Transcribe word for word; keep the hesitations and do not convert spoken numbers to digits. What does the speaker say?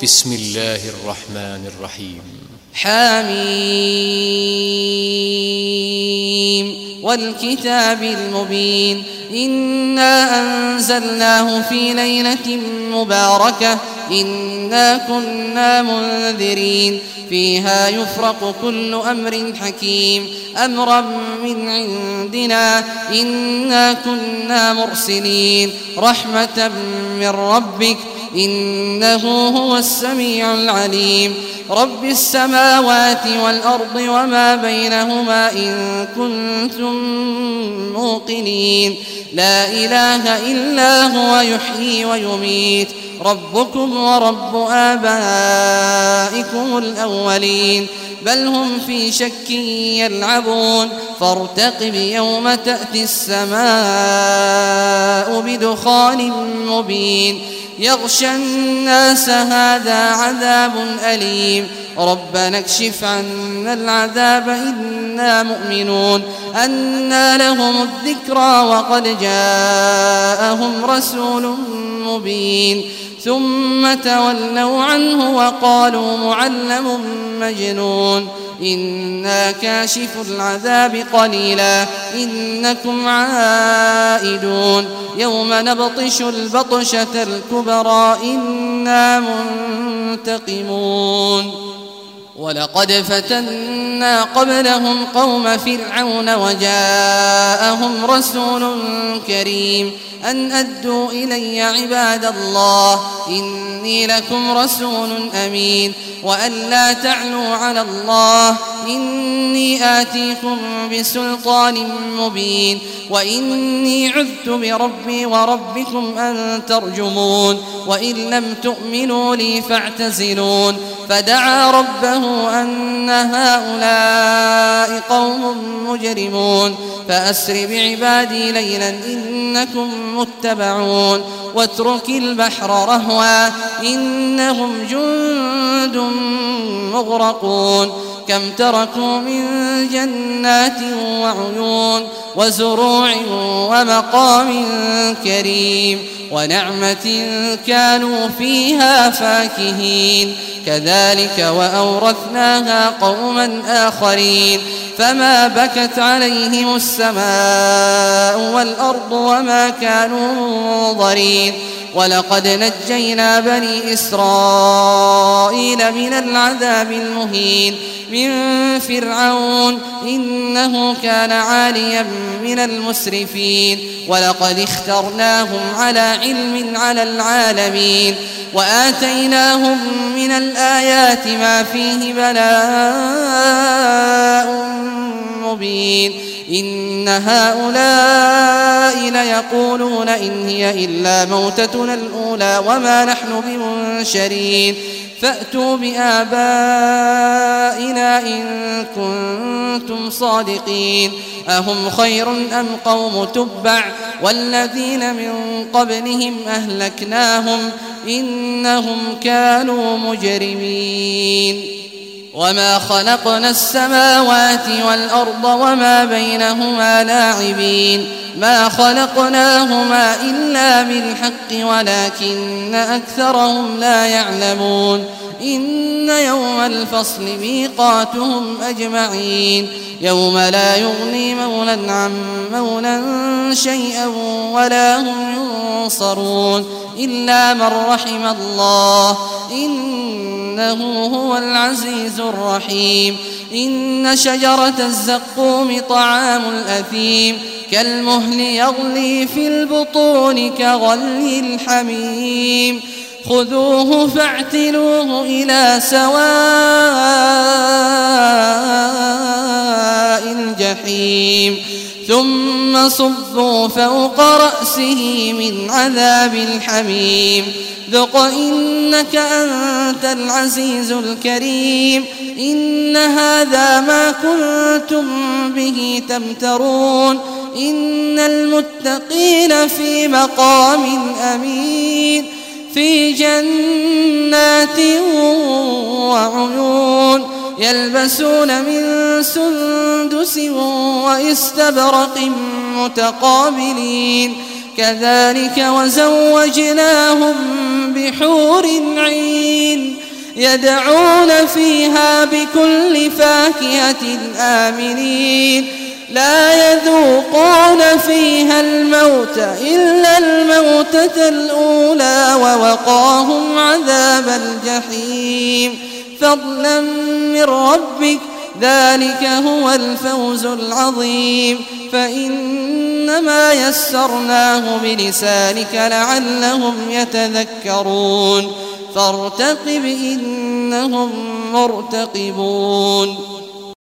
بسم الله الرحمن الرحيم. حميم والكتاب المبين إنا أنزلناه في ليلة مباركة إنا كنا منذرين فيها يفرق كل أمر حكيم أمرا من عندنا إنا كنا مرسلين رحمة من ربك إنه هو السميع العليم رب السماوات والأرض وما بينهما إن كنتم موقنين لا إله إلا هو يحيي ويميت ربكم ورب آبائكم الأولين بل هم في شك يلعبون فارتقب يوم تأتي السماء بدخان مبين يغشى الناس هذا عذاب أليم ربنا اكشف عنا العذاب إنا مؤمنون أنى لهم الذكرى وقد جاءهم رسول مبين ثم تولوا عنه وقالوا معلم مجنون إنا كاشف العذاب قليلا إنكم عائدون يوم نبطش البطشة الكبرى إنا منتقمون ولقد فتنا قبلهم قوم فرعون وجاءهم رسول كريم أن أدوا إلي عباد الله إني لكم رسول أمين وأن لا تعلوا على الله إني آتيكم بسلطان مبين وإني عذت بربي وربكم أن ترجمون وإن لم تؤمنوا لي فاعتزلون فدعا ربه أن هؤلاء قوم مجرمون فأسر بعبادي ليلا إنكم متبعون واترك البحر رهوا إنهم جند مغرقون كم تركوا من جنات وعيون وزروع ومقام كريم ونعمة كانوا فيها فاكهين كذلك وأورثناها قوما آخرين فما بكت عليهم السماء والأرض وما كانوا منظرين ولقد نجينا بني إسرائيل من العذاب المهين من فرعون إنه كان عاليا من المسرفين ولقد اخترناهم على علم على العالمين وآتيناهم من الآيات ما فيه بلاء مبين إن هؤلاء ليقولون إن هي إلا موتتنا الأولى وما نحن بمنشرين فأتوا بآبائنا إن كنتم صادقين أهم خير أم قوم تبع والذين من قبلهم أهلكناهم إنهم كانوا مجرمين وما خلقنا السماوات والأرض وما بينهما لاعبين ما خلقناهما إلا بالحق ولكن أكثرهم لا يعلمون إن يوم الفصل ميقاتهم أجمعين يوم لا يغني مولى عن مولى شيئا ولا هم ينصرون إلا من رحم الله إنه هو العزيز الرحيم إن شجرة الزقوم طعام الأثيم كالمهل يغلي في البطون كغلي الحميم خذوه فاعتلوه إلى سواء الجحيم ثم صبوا فوق رأسه من عذاب الحميم ذق إنك أنت العزيز الكريم إن هذا ما كنتم به تمترون إن المتقين في مقام أمين في جنات وعيون يلبسون من سندس واستبرق متقابلين كذلك وزوجناهم بحور عين يدعون فيها بكل فاكهة آمنين لا يذوقون فيها الموت إلا الموتة الأولى ووقاهم عذاب الجحيم فضلا من ربك ذلك هو الفوز العظيم فإنما يسرناه بلسانك لعلهم يتذكرون فارتقب إنهم مرتقبون